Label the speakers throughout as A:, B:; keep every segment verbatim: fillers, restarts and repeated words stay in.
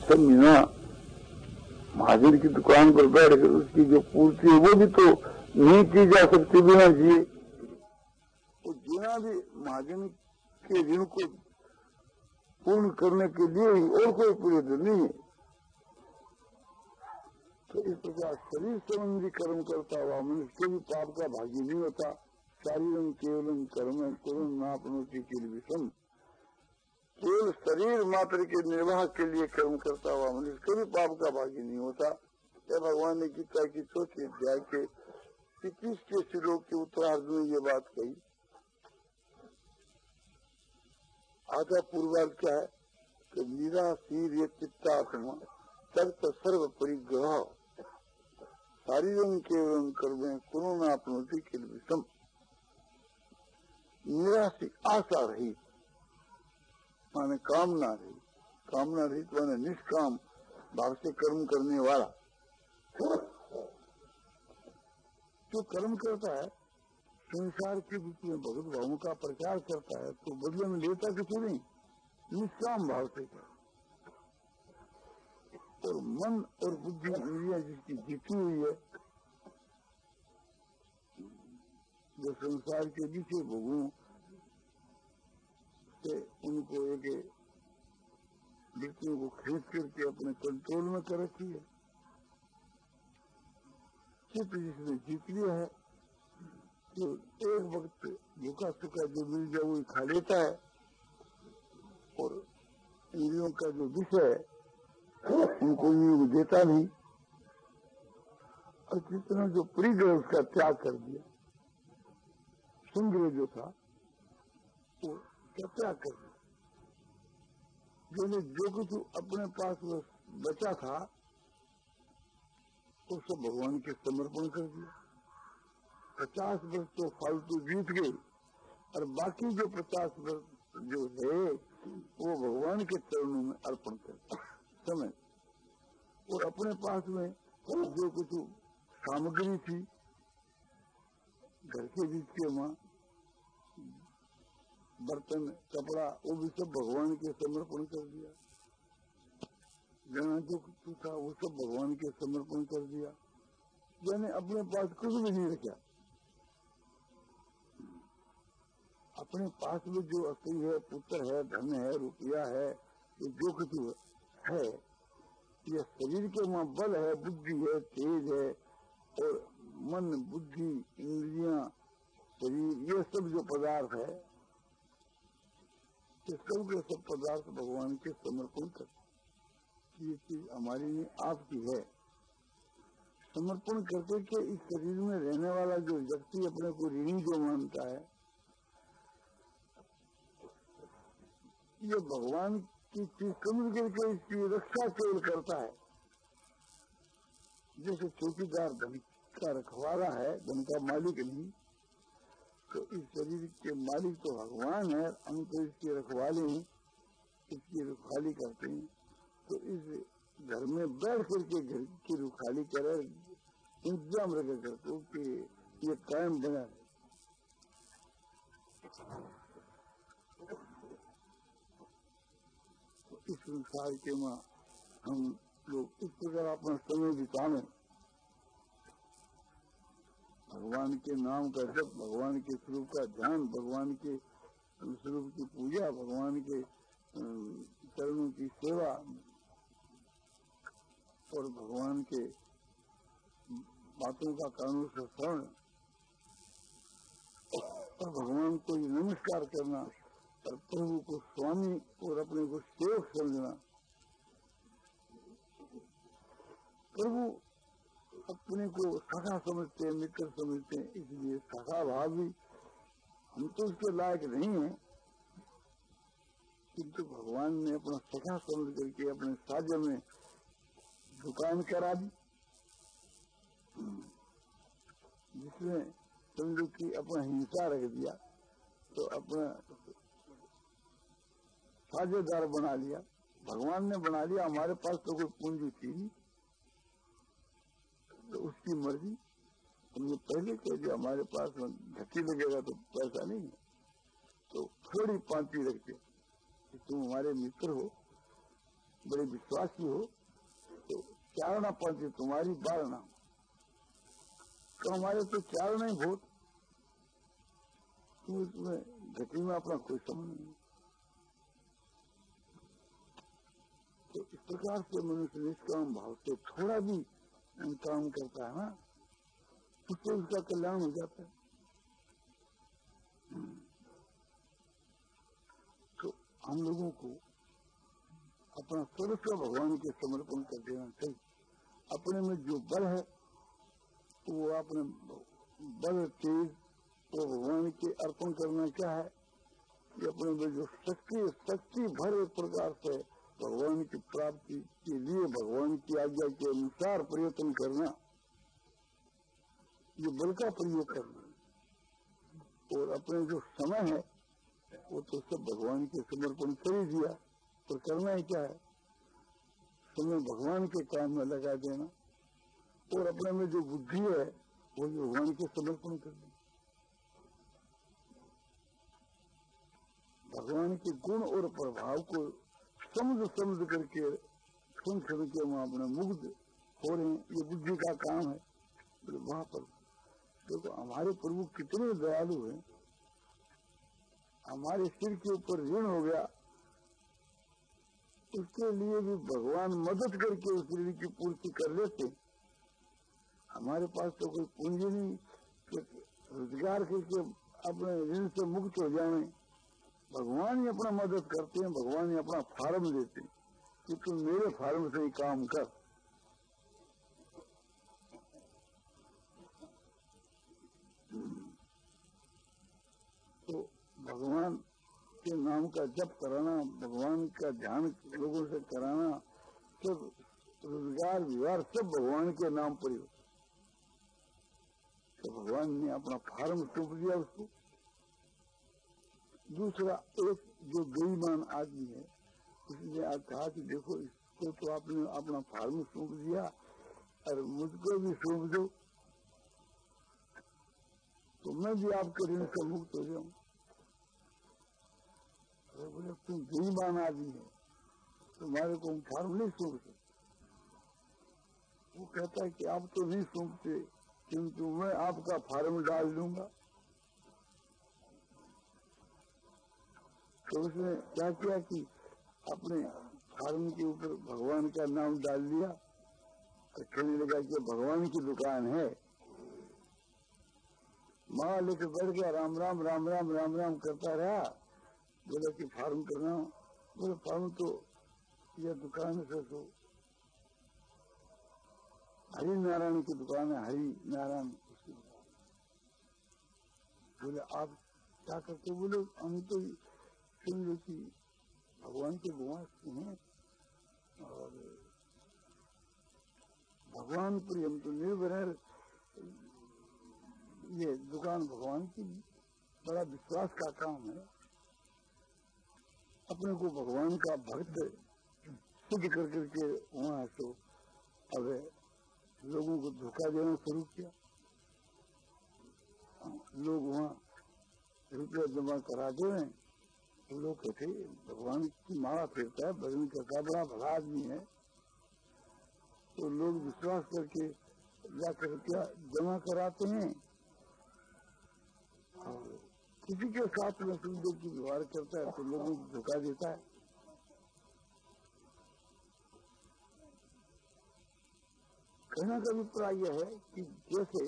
A: सब मीना महाजन की दुकान पर बैठ कर उसकी जो पूर्ति है वो भी तो नहीं की जा सकती बिना जिए। तो जीना भी महाजन के ऋण को पूर्ण करने के लिए ही, और कोई प्रयोजन नहीं है। तो इस प्रकार शरीर संबंधी कर्म करता हुआ मनुष्य भी पाप का भागी नहीं होता। शारीरम केवलम कर्म कर्म नापनोति किल विषम, केवल शरीर मात्र के निर्वाह के लिए कर्म करता हुआ मनुष्य कभी पाप का भागी नहीं होता। यह भगवान ने गीता की चौथे अध्याय के इक्कीस के श्लोक के उत्तरार्ध में ये बात कही। आधा पूर्वार्ध क्या है कि निराशीर चित्तात्मा तर्क सर्व परिग्रह शारीरम केवलम कर्म कुरुना अपनोति किल विषम। निराशी आशा रही माने कामना रही, कामना रहित माने निष्काम भाव से कर्म करने वाला। जो कर्म करता है संसार के बीच में भगवत भावों का प्रचार करता है तो बदले में लेता किसी नहीं, निष्काम भाव से कर। और मन और बुद्धि इंद्रियां जिसकी जीती हुई है, जो संसार के विषय भोगों से उनको एक व्यक्तियों को खींच करके अपने कंट्रोल में कर रखी है। चित्त जिसने जीत लिया है तो एक वक्त भूखा सूखा जो मिल जाए वो खा लेता है, और इंद्रियों का जो विषय है उनको ये देता नहीं। और जितना जो परिग्रह उसका त्याग कर दिया, संग्रह जो था वो त्याग कर दिया। जो जो कुछ अपने पास बचा था तो सब भगवान के समर्पण कर दिया। पचास वर्ष तो फालतू बीत गए और बाकी जो पचास वर्ष जो है वो भगवान के चरणों में अर्पण कर समय। और अपने पास में जो कुछ सामग्री थी घर के बीच के माँ बर्तन कपड़ा वो भी सब भगवान के समर्पण कर दिया। जहाँ जो कुछ था वो सब भगवान के समर्पण कर दिया। यानी अपने पास कुछ भी नहीं रखा। अपने पास में जो स्त्री है, पुत्र है, धन है, रुपया है, ये जो कुछ है ये शरीर के वहाँ बल है, बुद्धि है, तेज है, और मन बुद्धि इंद्रियां शरीर ये सब जो पदार्थ है ये सब के सब पदार्थ भगवान के समर्पण कर। ये चीज हमारी नहीं आपकी है। समर्पण करके के इस शरीर में रहने वाला जो व्यक्ति अपने को ऋणी जो मानता है, ये भगवान की चीज समझ करके इसकी रक्षा केवल करता है। जैसे चौकीदार धन का रखवाला है, धन का मालिक नहीं, तो इस शरीर के मालिक तो भगवान है, हम तो इसके रखवाले हैं, इसकी रखवाली करते हैं। तो इस घर में बैठ करके घर की रखवाली करे, इंतजाम रखा करते हो कि ये कायम बना है। तो इस संसार के मां हम लोग इस प्रकार अपना समय बिताने, भगवान के नाम का जप, भगवान के स्वरूप का ध्यान, भगवान के स्वरूप की पूजा, भगवान के चरणों की सेवा और भगवान के बातों का कानून से श्रवण और भगवान को नमस्कार करना और प्रभु को स्वामी और अपने को सेवक समझना। प्रभु अपने को सखा समझते हैं, मित्र समझते हैं, इसलिए सखा भाव भी हम तो उसके लायक नहीं है, किंतु भगवान ने अपना सखा समझ करके अपने साझे में दुकान करा दी, जिसमें समझो कि अपना हिंसा रख दिया, तो अपना साझेदार बना लिया। भगवान ने बना लिया, हमारे पास तो कोई पूंजी थी नहीं, तो उसकी मर्जी। हमने पहले कह दिया हमारे पास धक्की लगेगा तो पैसा नहीं है, तो थोड़ी पांति रखते कि तुम हमारे मित्र हो, बड़े विश्वासी हो तो चारणा पंच तुम्हारी बारणा, तो हमारे तो चारण ही भूत, तो उसमें गति में अपना कोई समझ नहीं। तो इस प्रकार से मनुष्य निष्काम भाव से थोड़ा भी काम करता है ना, उससे उसका कल्याण हो जाता है। तो हम लोगों को अपना सर्वस्व भगवान के समर्पण कर देना चाहिए। अपने में जो बल है वो अपने बल तेज वो भगवान के अर्पण करना क्या है कि अपने में जो शक्ति शक्ति भर एक प्रकार से भगवान की प्राप्ति के लिए भगवान की आज्ञा के अनुसार प्रयत्न करना, ये बल का प्रयोग करना। और अपने जो समय है वो तो सब भगवान के समर्पण कर ही दिया, तो करना ही क्या है, समय भगवान के काम में लगा देना। और अपने में जो बुद्धि है वो भगवान के समर्पण कर देना। भगवान के गुण और प्रभाव को समझ समझ करके सुन सुन के वहां अपने मुग्ध हो रहे हैं, ये बुद्धि का काम है। वहां पर देखो हमारे प्रभु कितने दयालु हैं, हमारे सिर के ऊपर ऋण हो गया, उसके लिए भी भगवान मदद करके उस ऋण की पूर्ति कर लेते। हमारे पास तो कोई पूंजी नहीं कि रोजगार करके अपने ऋण से मुक्त हो जाए, भगवान ही अपना मदद करते हैं, भगवान ही अपना फार्म देते हैं कि तुम मेरे फार्म से ही काम कर। तो भगवान के नाम का जप कराना, भगवान का ध्यान लोगों से कराना, सब रोजगार व्यवहार सब भगवान के नाम पर ही। तो भगवान ने अपना फार्म सौंप दिया उसको। दूसरा एक जो बेईमान आदमी है उसने आज कहा कि देखो इसको तो आपने अपना फार्म सौंप दिया और मुझको भी सौंप दो तो मैं भी आपके ऋण से मुक्त हो जाऊं। तो बोले तुम बेईमान आदमी है, तुम्हारे को हम फार्म नहीं सौंप सकते। वो कहता है कि आप तो नहीं सौंपते किंतु मैं आपका फार्म डाल दूंगा। तो उसने क्या किया कि अपने फार्म के ऊपर भगवान का नाम डाल दिया और कहने लगा कि भगवान की दुकान है। माँ लेकर बैठ गया, राम राम राम राम राम राम करता रहा। बोला कि फार्म करना, बोले फार्म तो यह दुकान से तो हरि नारायण की दुकान है, हरि नारायण उसकी दुकान। बोले आप क्या करते? बोले हम तो सुन लो कि भगवान के गुण सुने और भगवान पर हम तो निर्भर है, ये दुकान भगवान की बड़ा विश्वास का काम है। अपने को भगवान का भक्त सिद्ध कर करके वहां तो अब लोगों को धोखा देना शुरू किया। लोग वहाँ रुपया जमा करा दे रहे हैं तो लोग कहते भगवान की माला फेरता है, भजन करता बड़ा भला आदमी है, तो लोग विश्वास करके जाकर रुपया जमा कराते हैं और किसी के साथ में सुविधा की व्यवहार करता है तो लोगों को धोखा देता है। कहने का अभिप्राय यह है कि जैसे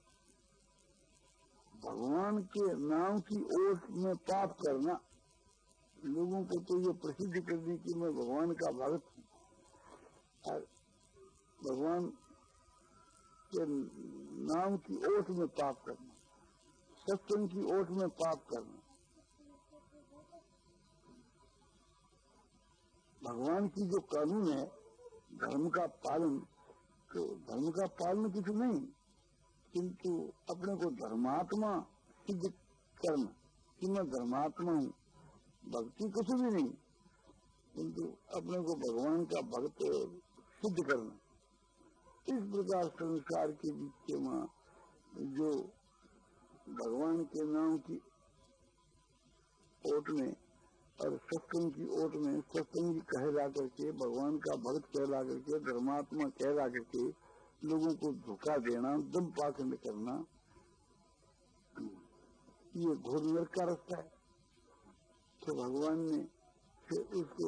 A: भगवान के नाम की ओट में पाप करना, लोगों को तो ये प्रसिद्ध करने की मैं भगवान का भक्त हूँ, और भगवान के नाम की ओट में पाप करना, सत्संग की ओट में पाप करना, भगवान की जो कानून है धर्म का पालन, तो धर्म का पालन कुछ नहीं किंतु अपने को धर्मात्मा सिद्ध करना कि मैं धर्मात्मा हूँ। भक्ति कुछ भी नहीं किंतु अपने को भगवान का भक्त सिद्ध करना। इस प्रकार संसार के बीच में जो भगवान के नाम की ओट में और सत्संग की ओट में सत्संगी कहला करके, भगवान का भक्त कहला करके, धर्मात्मा कहला करके लोगों को धोखा देना, दम पाखंड करना, ये घोर नरक का रास्ता है। तो भगवान ने फिर उसको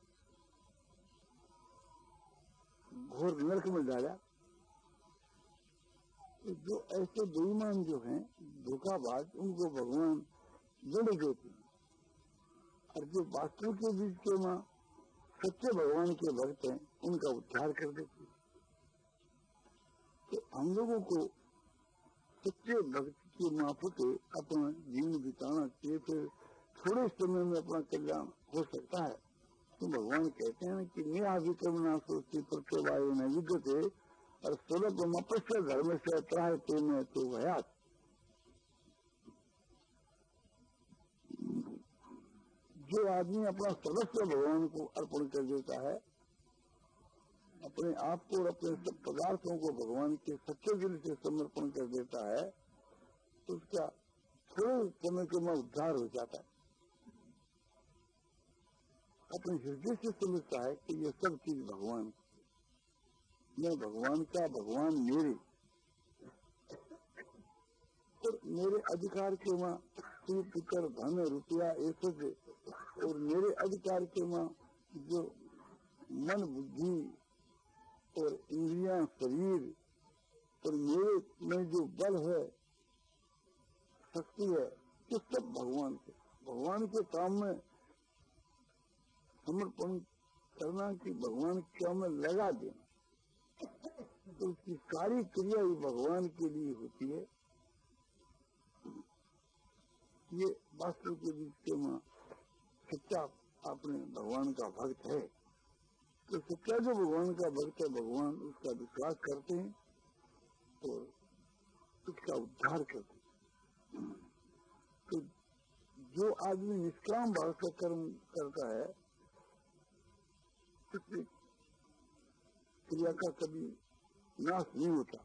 A: घोर नरक में डाला। तो जो ऐसे बेईमान जो हैं, धोखाबाज, उनको भगवान दंड देते हैं। और जो वास्तव के बीच के मां सच्चे भगवान के भक्त हैं, उनका उद्धार कर देते हैं। तो हम लोगों को सच्चे भक्त की माफक अपना जीवन बिताना चाहिए, फिर थोड़े समय में अपना कल्याण हो सकता है। तो भगवान कहते हैं कि मैं विक्रम ना सोचती प्रत्यवाय न विद्यते और सुलभ मपस्य धर्म से त्राह ते में तो भयात। जो आदमी अपना सर्वस्व भगवान को अर्पण कर देता है, अपने आप को और अपने सब पदार्थों को भगवान के सच्चे दिल से समर्पण कर देता है, तो उसका थोड़े समय के में उद्धार हो जाता है। अपने हृदय से समझता है कि ये सब चीज भगवान, मैं भगवान का, भगवान मेरे, और मेरे अधिकार के मां स्त्री पुत्र धन रुपया ये सब, और मेरे अधिकार के मां जो मन बुद्धि और इंद्रियां शरीर, और मेरे में जो बल है, शक्ति है, ये सब भगवान के भगवान के काम में समर्पण करना कि भगवान के काम में लगा देना। तो उसकी सारी क्रिया ही भगवान के लिए होती है। ये वास्तव के बीच के मां सच्चा अपने भगवान का भक्त है। तो सच्चा जो भगवान का भक्त है, भगवान उसका विश्वास करते हैं और उसका उद्धार करते हैं। तो जो आदमी निष्काम भाव से कर्म करता है, उसकी क्रिया का कभी नाश नहीं होता,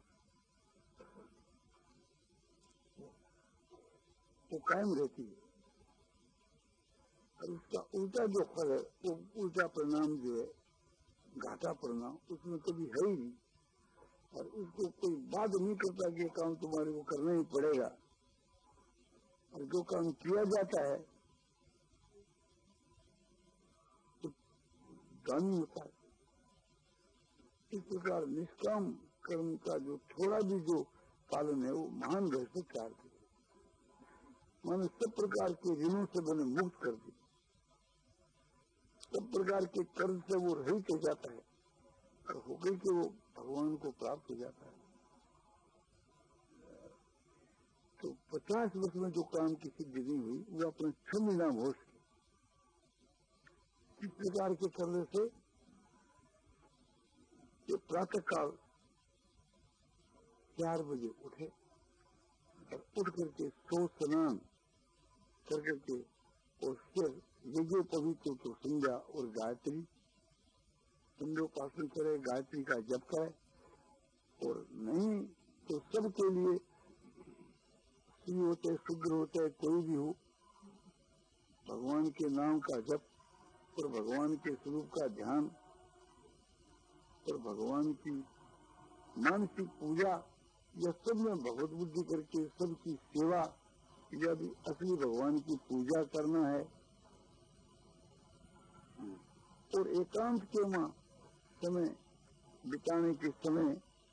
A: वो कायम रहती है। और उसका उल्टा जो फल है, वो उल्टा परिणाम जो है, घाटा परिणाम, उसमें कभी है ही नहीं। और उसको कोई बात नहीं करता कि ये काम तुम्हारे को करना ही पड़ेगा। और जो काम किया जाता है तो गानी होता है। इस प्रकार निष्काम कर्म का जो थोड़ा भी जो पालन है, वो महान भ्रष्टाचार है। माने सब प्रकार के ऋणों से बने मुक्त कर दी, सब प्रकार के कर्ज से वो रहित हो जाता है और हो गई कि वो भगवान को प्राप्त हो जाता है। तो पचास वर्ष में जो काम की सिद्धि नहीं हुई, वो अपने छह महीना में हो सके। इस प्रकार के करने से जो प्रातः काल चार बजे उठे और उठ करके सो स्नान कर करके और फिर यज्ञ पवित्र तो संध्या और गायत्री संध्योपासन करे, गायत्री का जप करे। और नहीं तो सबके लिए स्त्री होते, शुद्र होते, कोई भी हो, भगवान के नाम का जप और भगवान के स्वरूप का ध्यान और भगवान की मानसिक पूजा, यह सब में भगवत बुद्धि करके सबकी सेवा, या भी असली भगवान की पूजा करना है। और एकांत के मां समय बिताने के समय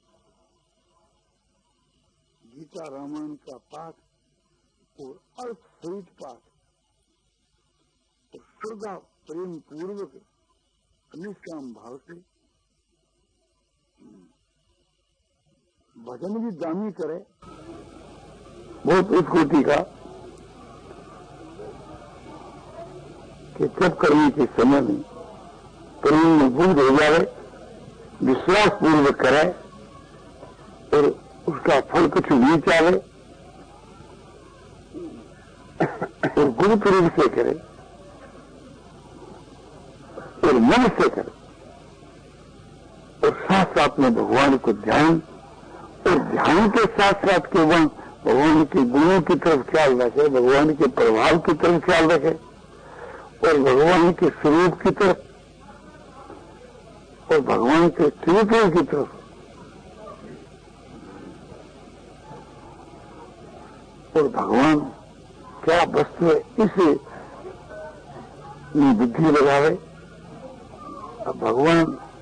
A: गीता रामायण का पाठ और अर्थ सहित पाठ और श्रद्धा प्रेम पूर्वक निष्काम भाव से भजन भी दानी करे, बहुत उच्च कोटि का, कि जब करने के समय में प्रेम मजबूत हो जाए, विश्वास पूर्वक करे और उसका फल कुछ नहीं चाहे और गुरुत्व रूप से करे और मन से करे और साथ साथ में भगवान को ध्यान और ध्यान के साथ साथ केवल भगवान के गुणों की तरफ ख्याल रखे, भगवान के प्रभाव की तरफ ख्याल रखे और भगवान के स्वरूप की तरफ और भगवान के त्रिपुर की तरफ और भगवान क्या वस्तु है इसे में बुद्धि लगावे। अब भगवान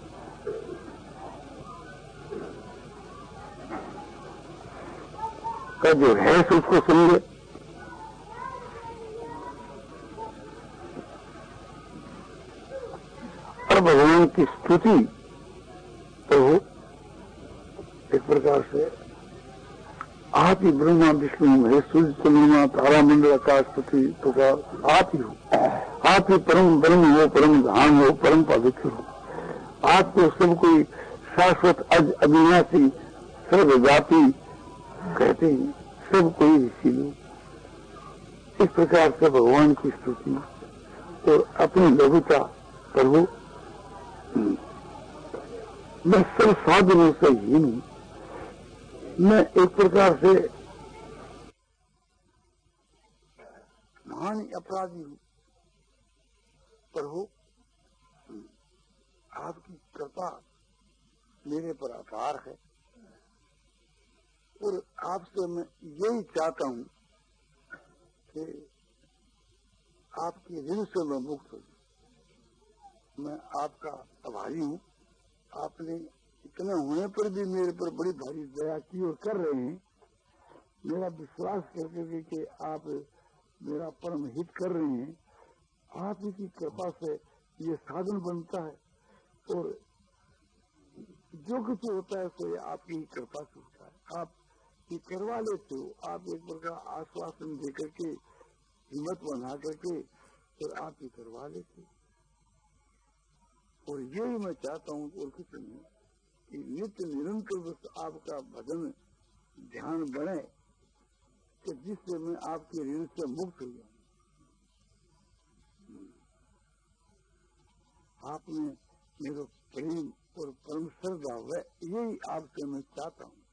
A: का जो है उसको समझे। और भगवान की स्तुति प्रभु एक प्रकार से आप ही ब्रह्मा विष्णु महेश सूर्य चंद्रमा तारामंडल आकाशपति प्रकाश आप ही हो। आप ही परम ब्रह्म हो, परम धाम हो, परम पवित्र हो। आपको सब कोई शाश्वत अज अविनाशी सर्वव्यापी कहते हैं, सब कोई ऋषि लोग। इस प्रकार से भगवान की स्तुति और अपनी लघुता प्रभु मैं सब साधनों से हीन हूं। मैं एक प्रकार से महान अपराधी हूं। प्रभु आपकी कृपा मेरे पर अपार है और आपसे मैं यही चाहता हूं कि आपके ऋण से मैं मुक्त हो जाऊं। मैं आपका आभारी हूं। आपने इतना होने पर भी मेरे पर बड़ी भारी दया की और कर रहे हैं। मेरा विश्वास करके कि आप मेरा परम हित कर रहे हैं। आप ही की कृपा से ये साधन बनता है और जो कुछ होता है सो आपकी ही कृपा से होता है। आप ये करवा लेते हो। आप एक प्रकार आश्वासन देकर के हिम्मत बना करके फिर आप ये करवा लेते हो। और यही मैं चाहता हूँ और कुछ नहीं कि नित्य निरंतर बस आपका भजन ध्यान बने कि जिससे मैं आपके ऋण से मुक्त हो जाऊं। आपने मेरा प्रेम और परम श्रद्धा है, यही आपसे मैं चाहता हूँ।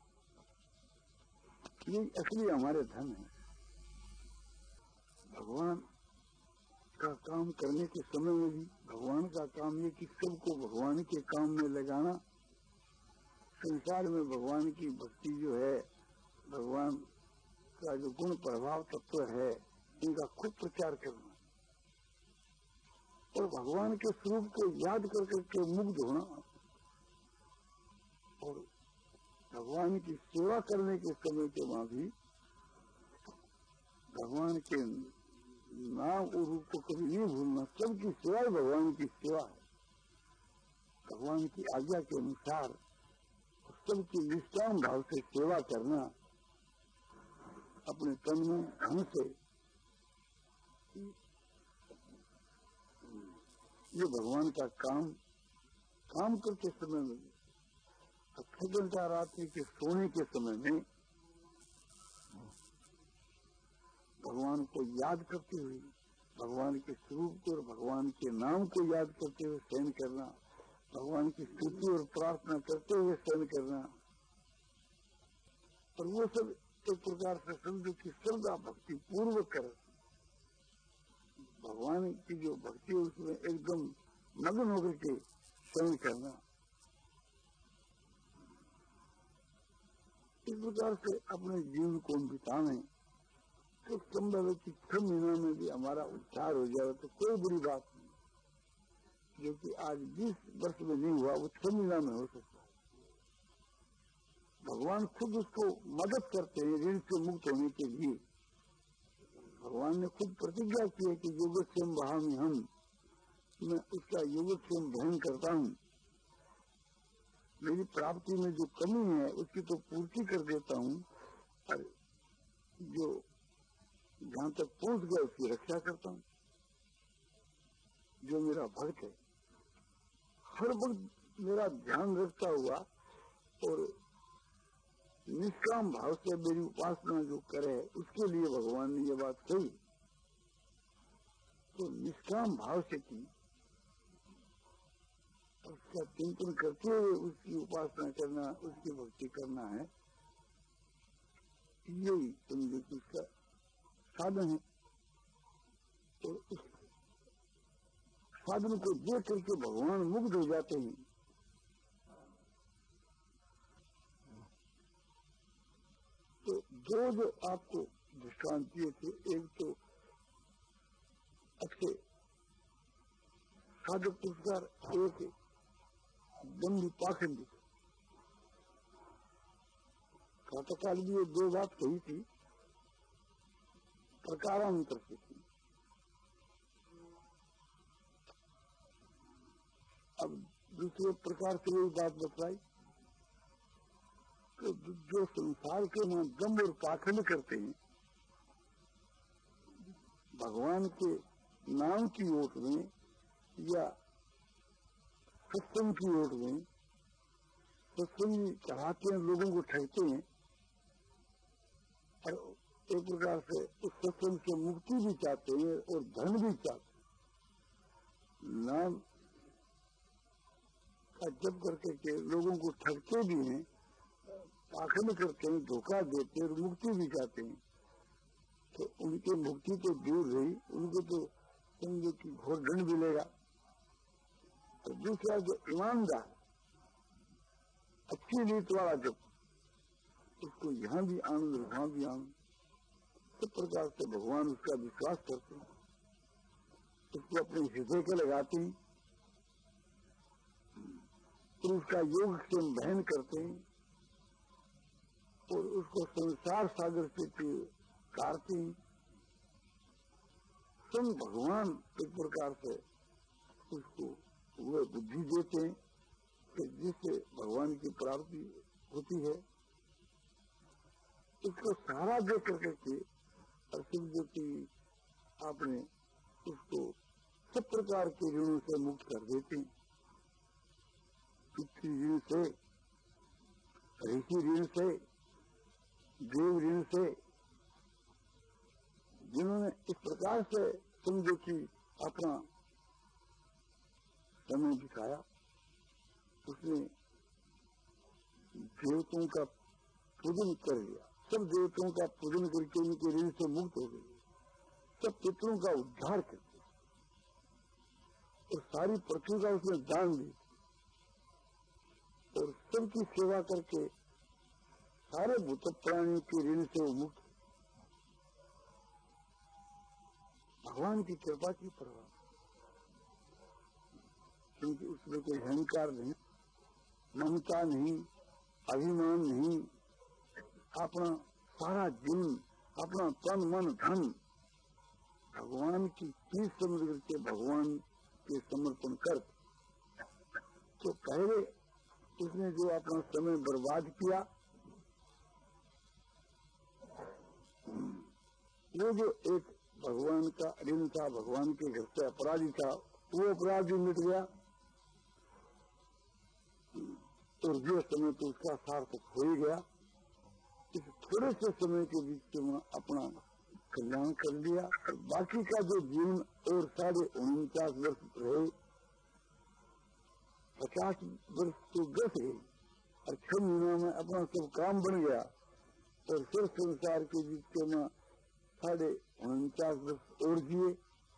A: यही असली हमारे धन है। भगवान का काम करने के समय में भी भगवान का काम ये कि सबको भगवान के काम में लगाना। संसार में भगवान की भक्ति जो है, भगवान का जो गुण प्रभाव तत्व है, इनका खूब प्रचार करना और भगवान के स्वरूप को याद कर करके मुग्ध होना और भगवान की सेवा करने के समय के वहां भी भगवान के नाम और रूप को कभी नहीं भूलना। सबकी सेवा ही भगवान की सेवा है। भगवान की आज्ञा के अनुसार सबकी निष्काम भाव से सेवा करना, अपने तन में धन से, ये भगवान का काम काम करते समय में छह घंटा रात्रि के सोने के समय में भगवान को याद करते हुए, भगवान के स्वरूप को और भगवान के नाम को याद करते हुए शयन करना, भगवान की स्तुति और प्रार्थना करते हुए शयन करना। और वो सब एक प्रकार से समझो कि श्रद्धा भक्ति पूर्वक कर भगवान की जो भक्ति है उसमें एकदम मग्न होकर के शयन करना। इस प्रकार से अपने जीवन को बिताने तो संभव है कि छह महीना में भी हमारा उद्धार हो जाए तो कोई बुरी बात नहीं। जो कि आज बीस वर्ष में नहीं हुआ वो छह महीना में हो सकता है। भगवान खुद उसको मदद करते हैं ऋण से मुक्त होने के लिए। भगवान ने खुद प्रतिज्ञा की है कि योगक्षेम बहामी हम, मैं उसका योगक्षेम ग्रहण करता हूँ। मेरी प्राप्ति में जो कमी है उसकी तो पूर्ति कर देता हूँ और जो जहां तक पहुंच गया उसकी रक्षा करता हूँ। जो मेरा भक्त है हर वक्त मेरा ध्यान रखता हुआ और निष्काम भाव से मेरी उपासना जो करे उसके लिए भगवान ने ये बात कही। तो निष्काम भाव से की, उसका चिंतन करते हुए उसकी उपासना करना, उसकी भक्ति करना है, यही समझो कि उसका साधन है। तो उस साधन को देख करके भगवान मुग्ध हो जाते हैं। तो दो जो आपको दृष्टांत दिए थे, एक तो अच्छे साधक पुरस्कार, एक गंभीर पाखंडी। प्रातःकाल भी ये दो बात कही थी, प्रकारांतर से थी। अब दूसरे प्रकार से यही बात बतलाई तो जो संसार के में दम और पाखंड करते हैं, भगवान के नाम की ओट में या सत्संग की ओट में सत्संग चढ़ाते हैं, लोगों को ठगते हैं और एक प्रकार से उस सत्संग से मुक्ति भी चाहते हैं और धन भी चाहते हैं। नाम का जप करके के लोगों को ठगते भी हैं, पाखंड करते हैं, धोखा देते हैं और मुक्ति भी चाहते हैं। तो उनकी मुक्ति तो दूर रही, उनको तो समझो कि घोर दंड मिलेगा। तो दूसरा जो ईमानदार अच्छी रीत वाला जब उसको यहाँ भी आनंद वहां भी आनंद, सब प्रकार से भगवान उसका विश्वास करते हैं, उसको अपने हृदय के लगाते हैं और उसका योग से बहन करते हैं और उसको संसार सागर से काटते हैं। सब भगवान एक प्रकार से उसको वह बुद्धि देते हैं कि जिससे भगवान की प्राप्ति होती है। इसको सहारा दे करके के और समझो कि आपने उसको सब प्रकार के ऋणों से मुक्त कर देते हैं। पितृ ऋण से, ऋषि ऋण से, देव ऋण से, जिन्होंने इस प्रकार से समझो कि अपना समय दिखाया, उसने देवताओं का पूजन कर लिया, सब देवताओं का पूजन करके उनके ऋण से मुक्त हो गए, सब पितरों का उद्धार करके और सारी पृथ्वी का उसने दान दी और सबकी सेवा करके सारे भूत प्राणियों के ऋण से वो मुक्त। भगवान की कृपा की परवाह, क्योंकि उसमें कोई अहंकार नहीं, ममता नहीं, अभिमान नहीं, अपना सारा जीवन, अपना तन मन धन भगवान की चीज समझ करके भगवान के समर्पण कर। तो पहले उसने जो अपना समय बर्बाद किया, वो जो एक भगवान का ऋण था, भगवान के घर से अपराधी था, वो अपराध भी मिट गया और जो समय तो उसका सार्थक हो ही गया। इस थोड़े से समय के बीच में अपना कल्याण कर लिया और बाकी का जो जीवन और साढ़े उनचास वर्ष रहे, पचास वर्ष तो गत गई और छह महीनों में अपना सब काम बन गया और फिर संसार के बीच में साढ़े उनचास वर्ष और जिए।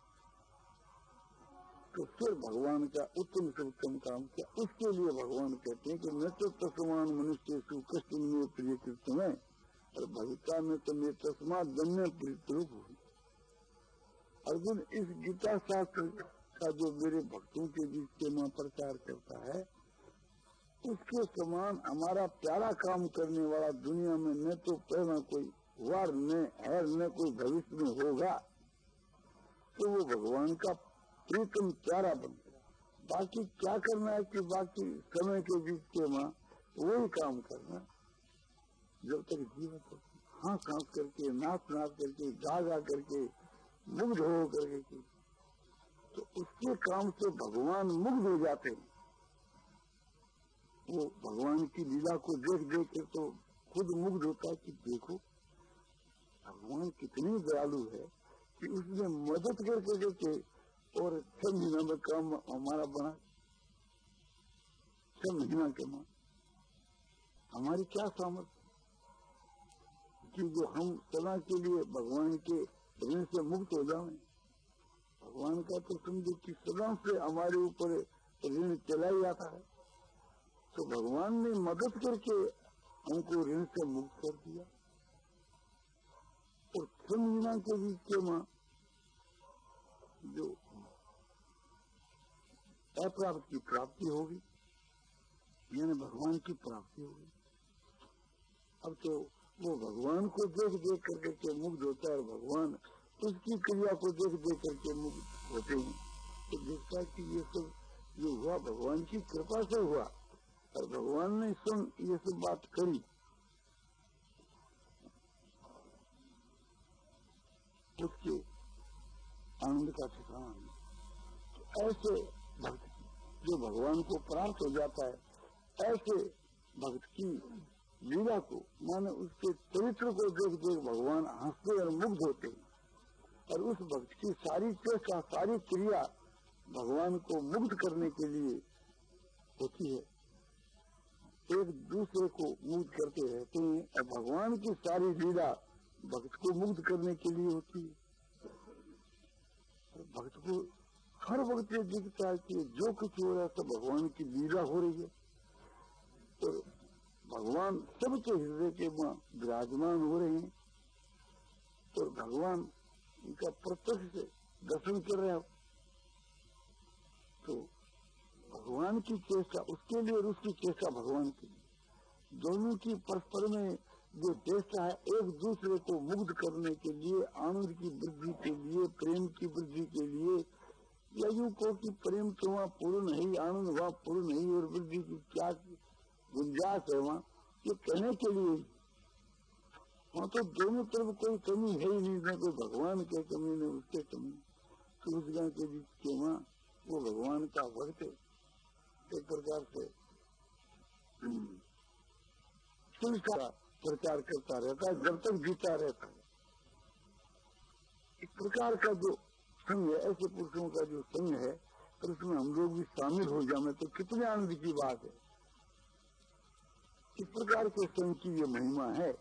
A: तो फिर भगवान का उत्तम से उत्तम काम किया। उसके लिए भगवान कहते हैं कि न तो तस्मान मनुष्य सुकष्ट में प्रिय कृत में और भविता में तो मेरे तस्मात जन्य प्रीतरूप हुई। अर्जुन, इस गीता शास्त्र का जो मेरे भक्तों के बीच में प्रचार करता है, उसके समान हमारा प्यारा काम करने वाला दुनिया में न तो पहला कोई हुआ, न है, न कोई भविष्य में होगा। तो वो भगवान का प्रीतम प्यारा बन गया। बाकी क्या करना है कि बाकी समय के बीच के माँ वही काम करना, जब तक जीवन हो, हाँ सांस करके, नाच नाच करके, गा गा करके, मुग्ध हो करके, तो उसके काम से भगवान मुग्ध हो जाते हैं। वो भगवान की लीला को देख देख के तो खुद मुग्ध होता है कि देखो भगवान कितनी दयालु है कि उसने मदद करके देखे और छह महीना में काम हमारा बना। छह महीना के मां हमारी क्या सामर्थ्य कि जो हम सदा के लिए भगवान के ऋण से मुक्त हो जाएं। भगवान का तो समझो कि सदा से हमारे ऊपर ऋण चला ही आता है, तो भगवान ने मदद करके हमको ऋण से मुक्त कर दिया और संजना के बीच के मां जो अप्राप्त की प्राप्ति होगी, यानी भगवान की प्राप्ति होगी। अब तो वो भगवान को देख देख करके के मुग्ध होता है और भगवान उसकी क्रिया को देख देख करके मुग्ध होते हैं। तो देखता कि ये सब जो हुआ भगवान की कृपा से हुआ और भगवान ने सुन ये सब बात करी। उसके आनंद का ठिकाना नहीं। तो ऐसे भक्त जो भगवान को प्राप्त हो जाता है, ऐसे भक्त की लीला को माने उसके चरित्र को देख देख भगवान हंसते और मुग्ध होते हैं और उस भक्त की सारी चेष्टा सारी क्रिया भगवान को मुग्ध करने के लिए होती है। एक दूसरे को मुग्ध करते रहते हैं और भगवान की सारी लीला भक्त को मुग्ध करने के लिए होती है। भक्त को हर वक्त ये दिखता है कि जो कुछ हो रहा है सब भगवान की लीला हो रही है और भगवान सबके हृदय के विराजमान हो रहे हैं और भगवान उनका प्रत्यक्ष से दर्शन कर रहे हो। तो भगवान की चेष्टा उसके लिए और उसकी चेष्टा भगवान के लिए, दोनों की परस्पर में जो चेष्टा है एक दूसरे को मुग्ध करने के लिए, आनंद की वृद्धि के लिए, प्रेम की वृद्धि के लिए, या यूं को कि प्रेम तो वहाँ पूर्ण नहीं, आनंद वहाँ पूर्ण नहीं और वृद्धि की क्या गुंजाइश है वहाँ, ये कहने के लिए वहाँ तो दोनों तरफ कोई कमी है ही नहीं, न कोई भगवान के कमी न उसके कमी। तो उस गाँव के बीच के वहाँ वो भगवान का भक्त एक प्रकार से का प्रचार करता रहता है जब तक जीता रहता है। इस प्रकार का जो संघ है, ऐसे पुरुषों का जो संघ है, और उसमें हम लोग भी शामिल हो जाए तो कितने आनंद की बात है। इस प्रकार के संघ की ये महिमा है।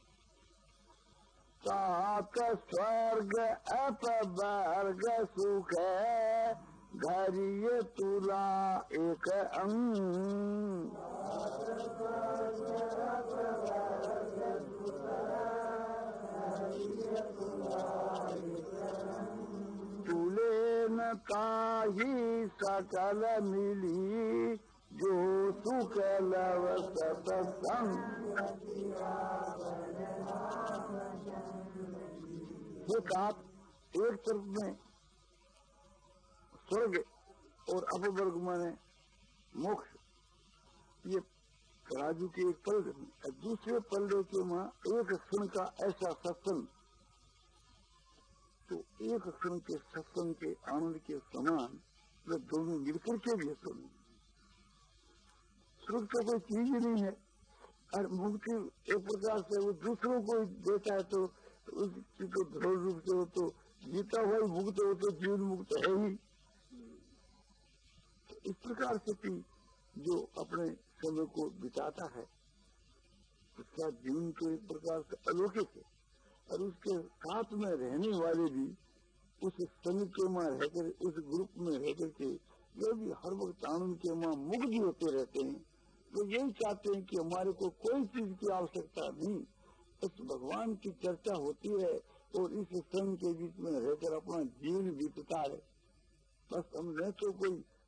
A: सात स्वर्ग अपवर्ग सुख है, धैर्य तुला एक अंग। तुले न ताही सकल मिली, जो सुख लव सतसंग। एक आप एक तरफ में स्वर्ग और अपवर्ग माने मोक्ष, ये राजू के एक पल्ले में, दूसरे पल्ले के वहां एक क्षण का ऐसा सत्संग, तो एक क्षण के सत्संग के आनंद के समान वे दोनों मिलकर के भी सुन। सुख तो कोई चीज ही नहीं है और मुक्ति एक प्रकार से वो दूसरों को देता है, तो उसकी तो दृढ़ रूप से हो तो जीता हुआ ही मुक्त हो तो जीवन मुक्त है ही। तो इस प्रकार से कि जो अपने समय को बिताता है उसका जीवन तो एक प्रकार से अलौकिक है और उसके साथ में रहने वाले भी उस संघ के मां रहकर, उस ग्रुप में रहकर के वे भी हर वक्त आनंद के मां मुग्ध होते रहते हैं। वो यही चाहते हैं कि हमारे को कोई चीज की आवश्यकता नहीं, बस भगवान की चर्चा होती है और इस संघ के बीच में रहकर अपना जीवन बीतता है। बस हमने तो कोई